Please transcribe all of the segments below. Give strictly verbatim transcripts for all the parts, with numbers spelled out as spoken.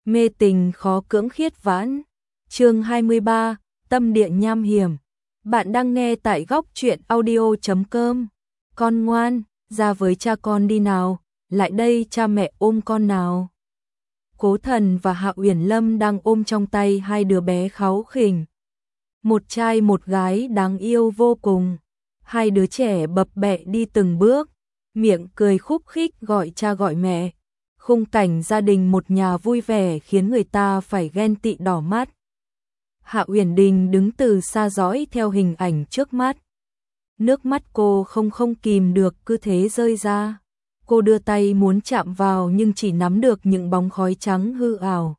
Mê tình khó cưỡng khiết vãn. Chương hai mươi ba, tâm địa nham hiểm. Bạn đang nghe tại góc truyện audio chấm com. Con ngoan, ra với cha con đi nào, lại đây cha mẹ ôm con nào. Cố Thần và Hạ Uyển Lâm đang ôm trong tay hai đứa bé kháu khỉnh. Một trai một gái đáng yêu vô cùng. Hai đứa trẻ bập bẹ đi từng bước, miệng cười khúc khích gọi cha gọi mẹ. Khung cảnh gia đình một nhà vui vẻ khiến người ta phải ghen tị đỏ mắt. Hạ Uyển Đình đứng từ xa dõi theo hình ảnh trước mắt. Nước mắt cô không không kìm được cứ thế rơi ra. Cô đưa tay muốn chạm vào nhưng chỉ nắm được những bóng khói trắng hư ảo.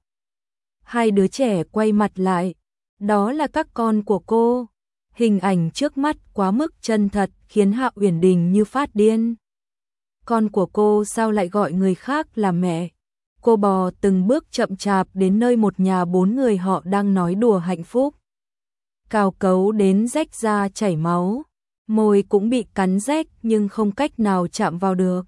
Hai đứa trẻ quay mặt lại. Đó là các con của cô. Hình ảnh trước mắt quá mức chân thật khiến Hạ Uyển Đình như phát điên. Con của cô sao lại gọi người khác là mẹ? Cô bò từng bước chậm chạp đến nơi một nhà bốn người họ đang nói đùa hạnh phúc. Cào cấu đến rách da chảy máu, môi cũng bị cắn rách nhưng không cách nào chạm vào được.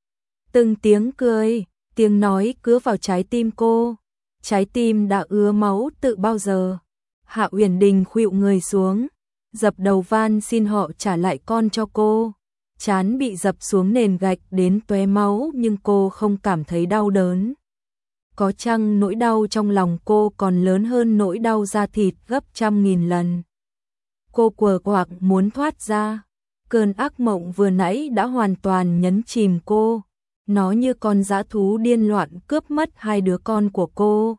Từng tiếng cười, tiếng nói cứa vào trái tim cô. Trái tim đã ứa máu từ bao giờ. Hạ Uyển Đình khuỵu người xuống, dập đầu van xin họ trả lại con cho cô. Trán bị dập xuống nền gạch đến tóe máu nhưng cô không cảm thấy đau đớn. Có chăng nỗi đau trong lòng cô còn lớn hơn nỗi đau da thịt gấp trăm nghìn lần. Cô quờ quạc muốn thoát ra. Cơn ác mộng vừa nãy đã hoàn toàn nhấn chìm cô. Nó như con dã thú điên loạn cướp mất hai đứa con của cô.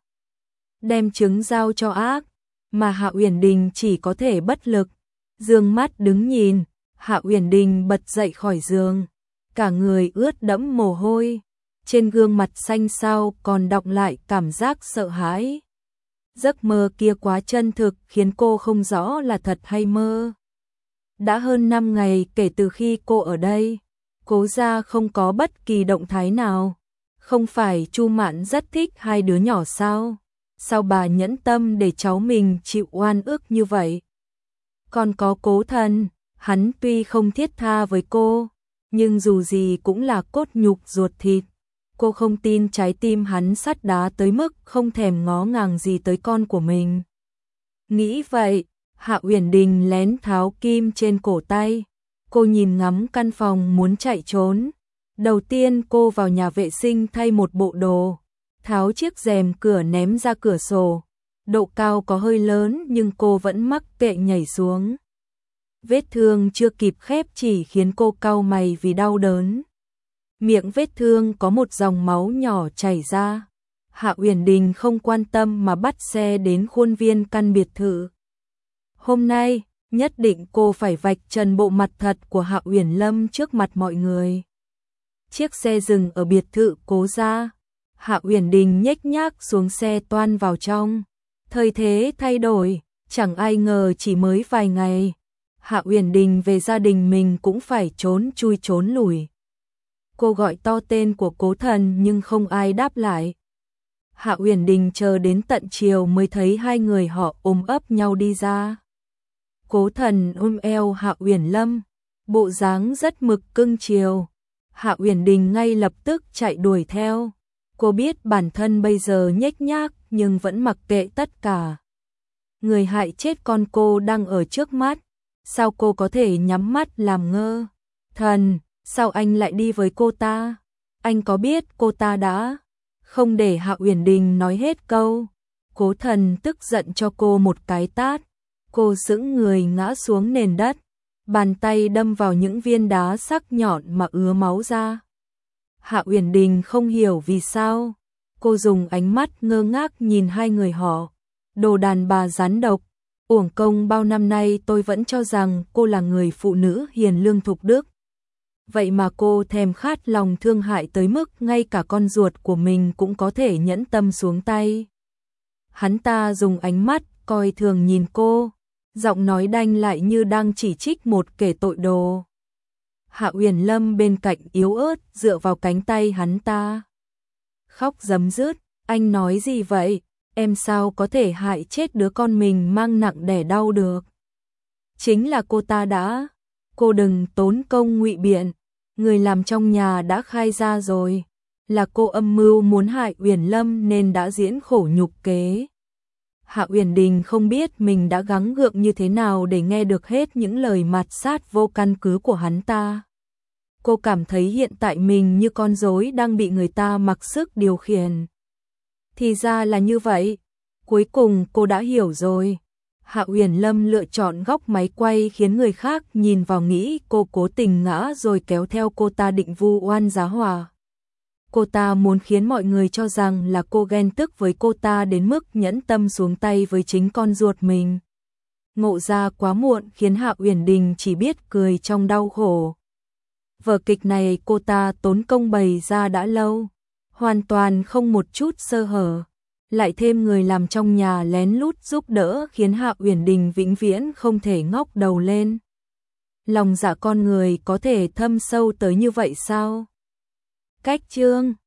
Đem trứng giao cho ác, mà Hạ Uyển Đình chỉ có thể bất lực. Dương mắt đứng nhìn. Hạ Uyển Đình bật dậy khỏi giường, cả người ướt đẫm mồ hôi, trên gương mặt xanh xao còn đọng lại cảm giác sợ hãi. Giấc mơ kia quá chân thực khiến cô không rõ là thật hay mơ. Đã hơn năm ngày kể từ khi cô ở đây, Cố gia không có bất kỳ động thái nào. Không phải Chu Mạn rất thích hai đứa nhỏ sao? Sao bà nhẫn tâm để cháu mình chịu oan ức như vậy? Còn có Cố Thần. Hắn tuy không thiết tha với cô, nhưng dù gì cũng là cốt nhục ruột thịt. Cô không tin trái tim hắn sắt đá tới mức không thèm ngó ngàng gì tới con của mình. Nghĩ vậy, Hạ Uyển Đình lén tháo kim trên cổ tay. Cô nhìn ngắm căn phòng muốn chạy trốn. Đầu tiên cô vào nhà vệ sinh thay một bộ đồ, tháo chiếc rèm cửa ném ra cửa sổ. Độ cao có hơi lớn nhưng cô vẫn mắc kệ nhảy xuống. Vết thương chưa kịp khép chỉ khiến cô cau mày vì đau đớn. Miệng vết thương có một dòng máu nhỏ chảy ra. Hạ Uyển Đình không quan tâm mà bắt xe đến khuôn viên căn biệt thự. Hôm nay, nhất định cô phải vạch trần bộ mặt thật của Hạ Uyển Lâm trước mặt mọi người. Chiếc xe dừng ở biệt thự Cố gia. Hạ Uyển Đình nhếch nhác xuống xe toan vào trong. Thời thế thay đổi, chẳng ai ngờ chỉ mới vài ngày. Hạ Uyển Đình về gia đình mình cũng phải trốn chui trốn lùi. Cô gọi to tên của Cố Thần nhưng không ai đáp lại. Hạ Uyển Đình chờ đến tận chiều mới thấy hai người họ ôm ấp nhau đi ra. Cố Thần ôm eo Hạ Uyển Lâm, bộ dáng rất mực cưng chiều. Hạ Uyển Đình ngay lập tức chạy đuổi theo. Cô biết bản thân bây giờ nhếch nhác nhưng vẫn mặc kệ tất cả. Người hại chết con cô đang ở trước mắt. Sao cô có thể nhắm mắt làm ngơ? Thần, sao anh lại đi với cô ta? Anh có biết cô ta đã... Không để Hạ Uyển Đình nói hết câu. Cố Thần tức giận cho cô một cái tát. Cô sững người ngã xuống nền đất. Bàn tay đâm vào những viên đá sắc nhọn mà ứa máu ra. Hạ Uyển Đình không hiểu vì sao. Cô dùng ánh mắt ngơ ngác nhìn hai người họ. Đồ đàn bà rắn độc. Uổng công bao năm nay tôi vẫn cho rằng cô là người phụ nữ hiền lương thục đức. Vậy mà cô thèm khát lòng thương hại tới mức ngay cả con ruột của mình cũng có thể nhẫn tâm xuống tay. Hắn ta dùng ánh mắt coi thường nhìn cô, giọng nói đanh lại như đang chỉ trích một kẻ tội đồ. Hạ Uyển Lâm bên cạnh yếu ớt dựa vào cánh tay hắn ta. Khóc rấm rứt, anh nói gì vậy? Em sao có thể hại chết đứa con mình mang nặng đẻ đau được? Chính là cô ta đã. Cô đừng tốn công ngụy biện. Người làm trong nhà đã khai ra rồi. là cô âm mưu muốn hại Uyển Lâm nên đã diễn khổ nhục kế. Hạ Uyển Đình không biết mình đã gắng gượng như thế nào để nghe được hết những lời mạt sát vô căn cứ của hắn ta. Cô cảm thấy hiện tại mình như con rối đang bị người ta mặc sức điều khiển. Thì ra là như vậy. Cuối cùng cô đã hiểu rồi. Hạ Uyển Lâm lựa chọn góc máy quay khiến người khác nhìn vào nghĩ cô cố tình ngã rồi kéo theo cô ta định vu oan giá hỏa. Cô ta muốn khiến mọi người cho rằng là cô ghen tức với cô ta đến mức nhẫn tâm xuống tay với chính con ruột mình. Ngộ ra quá muộn khiến Hạ Uyển Đình chỉ biết cười trong đau khổ. Vở kịch này cô ta tốn công bày ra đã lâu, hoàn toàn không một chút sơ hở. Lại thêm người làm trong nhà lén lút giúp đỡ khiến Hạ Uyển Đình vĩnh viễn không thể ngóc đầu lên. Lòng dạ con người có thể thâm sâu tới như vậy sao? Cách chương